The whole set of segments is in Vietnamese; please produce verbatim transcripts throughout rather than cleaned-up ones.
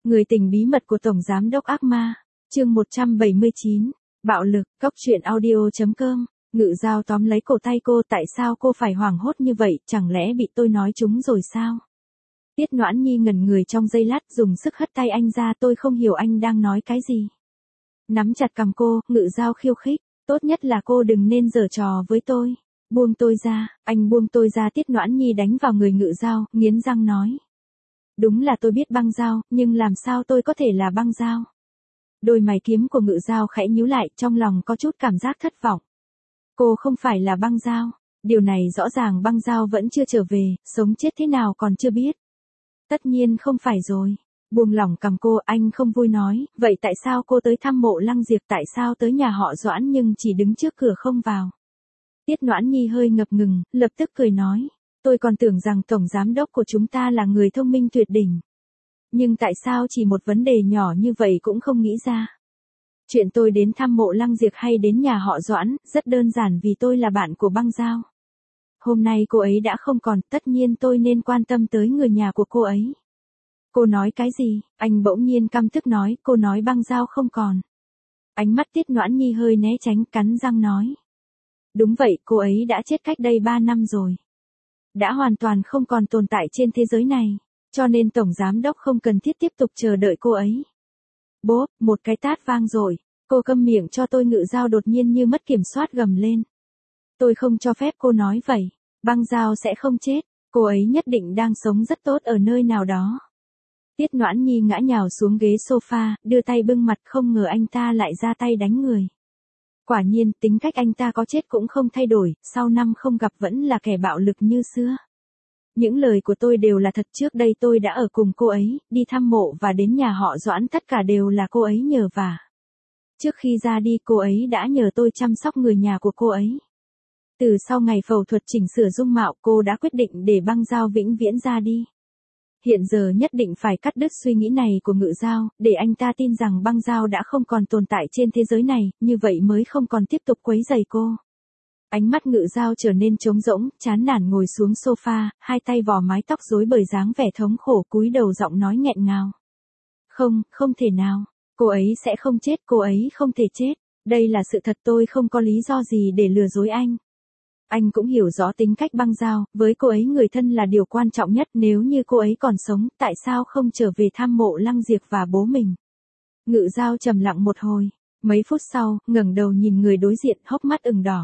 Người tình bí mật của Tổng Giám đốc ác ma, chương một trăm bảy mươi chín, bạo lực, cốc truyện audio.com, Ngự Giao tóm lấy cổ tay cô, tại sao cô phải hoảng hốt như vậy, chẳng lẽ bị tôi nói trúng rồi sao? Tiết Noãn Nhi ngẩn người trong giây lát, dùng sức hất tay anh ra, tôi không hiểu anh đang nói cái gì. Nắm chặt cằm cô, Ngự Giao khiêu khích, tốt nhất là cô đừng nên giở trò với tôi. Buông tôi ra, anh buông tôi ra. Tiết Noãn Nhi đánh vào người Ngự Giao, nghiến răng nói. Đúng là tôi biết băng dao, nhưng làm sao tôi có thể là băng dao? Đôi mày kiếm của Ngự Giao khẽ nhíu lại, trong lòng có chút cảm giác thất vọng. Cô không phải là băng dao, điều này rõ ràng băng dao vẫn chưa trở về, sống chết thế nào còn chưa biết. Tất nhiên không phải rồi. Buông lỏng cằm cô, anh không vui nói, vậy tại sao cô tới thăm mộ Lăng Diệp, tại sao tới nhà họ Doãn nhưng chỉ đứng trước cửa không vào? Tiết Noãn Nhi hơi ngập ngừng, lập tức cười nói. Tôi còn tưởng rằng Tổng Giám đốc của chúng ta là người thông minh tuyệt đỉnh. Nhưng tại sao chỉ một vấn đề nhỏ như vậy cũng không nghĩ ra? Chuyện tôi đến thăm mộ Lăng Diệp hay đến nhà họ Doãn, rất đơn giản vì tôi là bạn của băng dao. Hôm nay cô ấy đã không còn, tất nhiên tôi nên quan tâm tới người nhà của cô ấy. Cô nói cái gì? Anh bỗng nhiên căm tức nói, cô nói băng dao không còn. Ánh mắt Tiết Noãn Nhi hơi né tránh, cắn răng nói. Đúng vậy, cô ấy đã chết cách đây ba năm rồi. Đã hoàn toàn không còn tồn tại trên thế giới này, cho nên Tổng Giám đốc không cần thiết tiếp tục chờ đợi cô ấy. Bốp, một cái tát vang rồi, cô câm miệng cho tôi. Ngự Giao đột nhiên như mất kiểm soát gầm lên. Tôi không cho phép cô nói vậy, băng dao sẽ không chết, cô ấy nhất định đang sống rất tốt ở nơi nào đó. Tiết Noãn Nhi ngã nhào xuống ghế sofa, đưa tay bưng mặt, không ngờ anh ta lại ra tay đánh người. Quả nhiên, tính cách anh ta có chết cũng không thay đổi, sau năm không gặp vẫn là kẻ bạo lực như xưa. Những lời của tôi đều là thật, trước đây tôi đã ở cùng cô ấy, đi thăm mộ và đến nhà họ Doãn, tất cả đều là cô ấy nhờ vả. Trước khi ra đi, cô ấy đã nhờ tôi chăm sóc người nhà của cô ấy. Từ sau ngày phẫu thuật chỉnh sửa dung mạo, cô đã quyết định để băng dao vĩnh viễn ra đi. Hiện giờ nhất định phải cắt đứt suy nghĩ này của Ngự Giao, để anh ta tin rằng băng dao đã không còn tồn tại trên thế giới này, như vậy mới không còn tiếp tục quấy rầy cô. Ánh mắt Ngự Giao trở nên trống rỗng, chán nản ngồi xuống sofa, hai tay vò mái tóc rối bời dáng vẻ thống khổ, cúi đầu giọng nói nghẹn ngào. Không, không thể nào, cô ấy sẽ không chết, cô ấy không thể chết, đây là sự thật, tôi không có lý do gì để lừa dối anh. Anh cũng hiểu rõ tính cách băng dao, với cô ấy người thân là điều quan trọng nhất, nếu như cô ấy còn sống, tại sao không trở về thăm mộ Lăng Diệp và bố mình? Ngự Giao trầm lặng một hồi, mấy phút sau, ngẩng đầu nhìn người đối diện, hốc mắt ửng đỏ.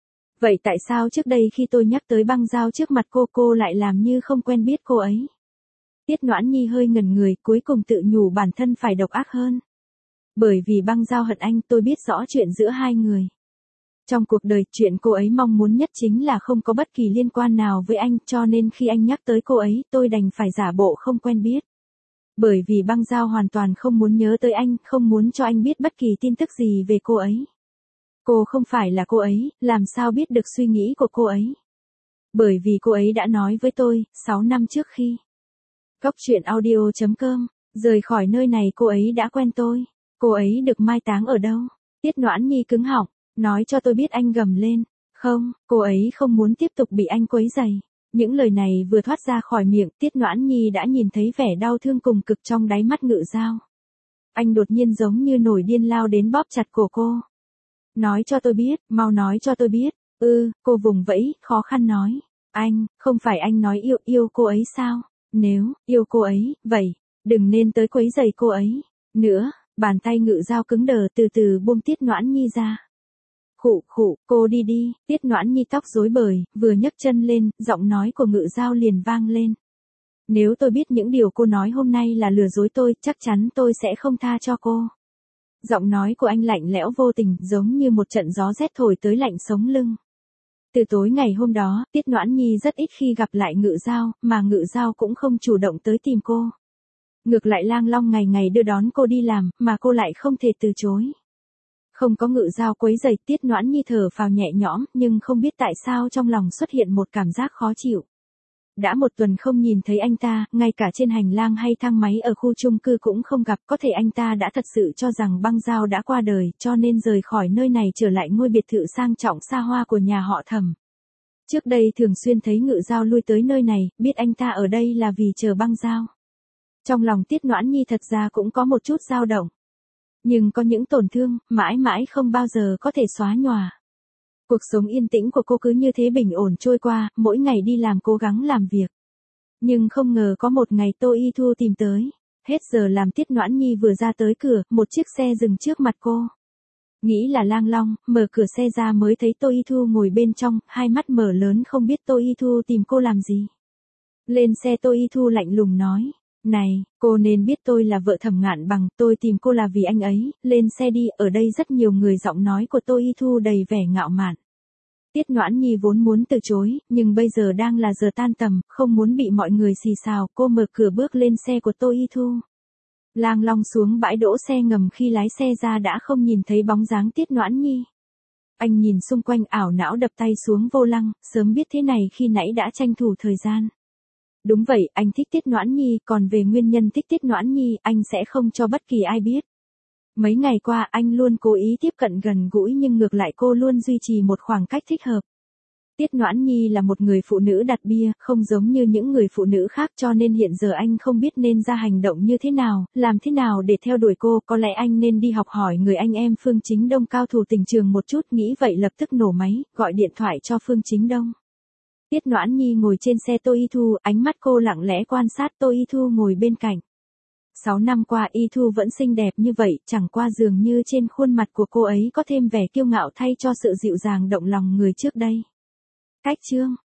Vậy tại sao trước đây khi tôi nhắc tới băng dao trước mặt cô, cô lại làm như không quen biết cô ấy? Tiết Noãn Nhi hơi ngẩn người, cuối cùng tự nhủ bản thân phải độc ác hơn. Bởi vì băng dao hận anh, tôi biết rõ chuyện giữa hai người. Trong cuộc đời, chuyện cô ấy mong muốn nhất chính là không có bất kỳ liên quan nào với anh, cho nên khi anh nhắc tới cô ấy, tôi đành phải giả bộ không quen biết. Bởi vì băng dao hoàn toàn không muốn nhớ tới anh, không muốn cho anh biết bất kỳ tin tức gì về cô ấy. Cô không phải là cô ấy, làm sao biết được suy nghĩ của cô ấy? Bởi vì cô ấy đã nói với tôi, sáu năm trước khi cốc truyện audio.com, rời khỏi nơi này cô ấy đã quen tôi. Cô ấy được mai táng ở đâu? Tiết Noãn Nhi cứng họng, nói cho tôi biết. Anh gầm lên. Không, cô ấy không muốn tiếp tục bị anh quấy rầy. Những lời này vừa thoát ra khỏi miệng, Tiết Noãn Nhi đã nhìn thấy vẻ đau thương cùng cực trong đáy mắt Ngự Giao. Anh đột nhiên giống như nổi điên lao đến bóp chặt cổ cô. Nói cho tôi biết, mau nói cho tôi biết. Ừ, cô vùng vẫy, khó khăn nói. Anh, không phải anh nói yêu, yêu cô ấy sao? Nếu, yêu cô ấy, vậy, đừng nên tới quấy rầy cô ấy. Nữa, bàn tay Ngự Giao cứng đờ, từ từ buông Tiết Noãn Nhi ra. Khụ khụ, cô đi đi. Tiết Noãn Nhi tóc rối bời, vừa nhấc chân lên, giọng nói của Ngự Giao liền vang lên. Nếu tôi biết những điều cô nói hôm nay là lừa dối tôi, chắc chắn tôi sẽ không tha cho cô. Giọng nói của anh lạnh lẽo vô tình, giống như một trận gió rét thổi tới lạnh sống lưng. Từ tối ngày hôm đó, Tiết Noãn Nhi rất ít khi gặp lại Ngự Giao, mà Ngự Giao cũng không chủ động tới tìm cô. Ngược lại Lang Long ngày ngày đưa đón cô đi làm, mà cô lại không thể từ chối. Không có Ngự Giao quấy rầy, Tiết Noãn Nhi thở phào nhẹ nhõm, nhưng không biết tại sao trong lòng xuất hiện một cảm giác khó chịu. Đã một tuần không nhìn thấy anh ta, ngay cả trên hành lang hay thang máy ở khu chung cư cũng không gặp, có thể anh ta đã thật sự cho rằng băng dao đã qua đời, cho nên rời khỏi nơi này trở lại ngôi biệt thự sang trọng xa hoa của nhà họ Thẩm. Trước đây thường xuyên thấy Ngự Giao lui tới nơi này, biết anh ta ở đây là vì chờ băng dao. Trong lòng Tiết Noãn Nhi thật ra cũng có một chút dao động. Nhưng có những tổn thương, mãi mãi không bao giờ có thể xóa nhòa. Cuộc sống yên tĩnh của cô cứ như thế bình ổn trôi qua, mỗi ngày đi làm cố gắng làm việc. Nhưng không ngờ có một ngày Tô Y Thu tìm tới. Hết giờ làm Tiết Noãn Nhi vừa ra tới cửa, một chiếc xe dừng trước mặt cô. Nghĩ là Lang Long, mở cửa xe ra mới thấy Tô Y Thu ngồi bên trong, hai mắt mở lớn không biết Tô Y Thu tìm cô làm gì. Lên xe Tô Y Thu lạnh lùng nói. Này, cô nên biết tôi là vợ Thẩm Ngạn Bằng, tôi tìm cô là vì anh ấy, lên xe đi, ở đây rất nhiều người. Giọng nói của Tô Y Thu đầy vẻ ngạo mạn. Tiết Noãn Nhi vốn muốn từ chối, nhưng bây giờ đang là giờ tan tầm, không muốn bị mọi người xì xào, cô mở cửa bước lên xe của Tô Y Thu. Lang Long xuống bãi đỗ xe ngầm, khi lái xe ra đã không nhìn thấy bóng dáng Tiết Noãn Nhi. Anh nhìn xung quanh ảo não đập tay xuống vô lăng, sớm biết thế này khi nãy đã tranh thủ thời gian. Đúng vậy, anh thích Tiết Noãn Nhi, còn về nguyên nhân thích Tiết Noãn Nhi, anh sẽ không cho bất kỳ ai biết. Mấy ngày qua anh luôn cố ý tiếp cận gần gũi nhưng ngược lại cô luôn duy trì một khoảng cách thích hợp. Tiết Noãn Nhi là một người phụ nữ đặt bia, không giống như những người phụ nữ khác, cho nên hiện giờ anh không biết nên ra hành động như thế nào, làm thế nào để theo đuổi cô, có lẽ anh nên đi học hỏi người anh em Phương Chính Đông cao thủ tình trường một chút, nghĩ vậy lập tức nổ máy, gọi điện thoại cho Phương Chính Đông. Tiết Noãn Nhi ngồi trên xe Tô Y Thu, ánh mắt cô lặng lẽ quan sát Tô Y Thu ngồi bên cạnh. Sáu năm qua Y Thu vẫn xinh đẹp như vậy, chẳng qua dường như trên khuôn mặt của cô ấy có thêm vẻ kiêu ngạo thay cho sự dịu dàng động lòng người trước đây. Cách chương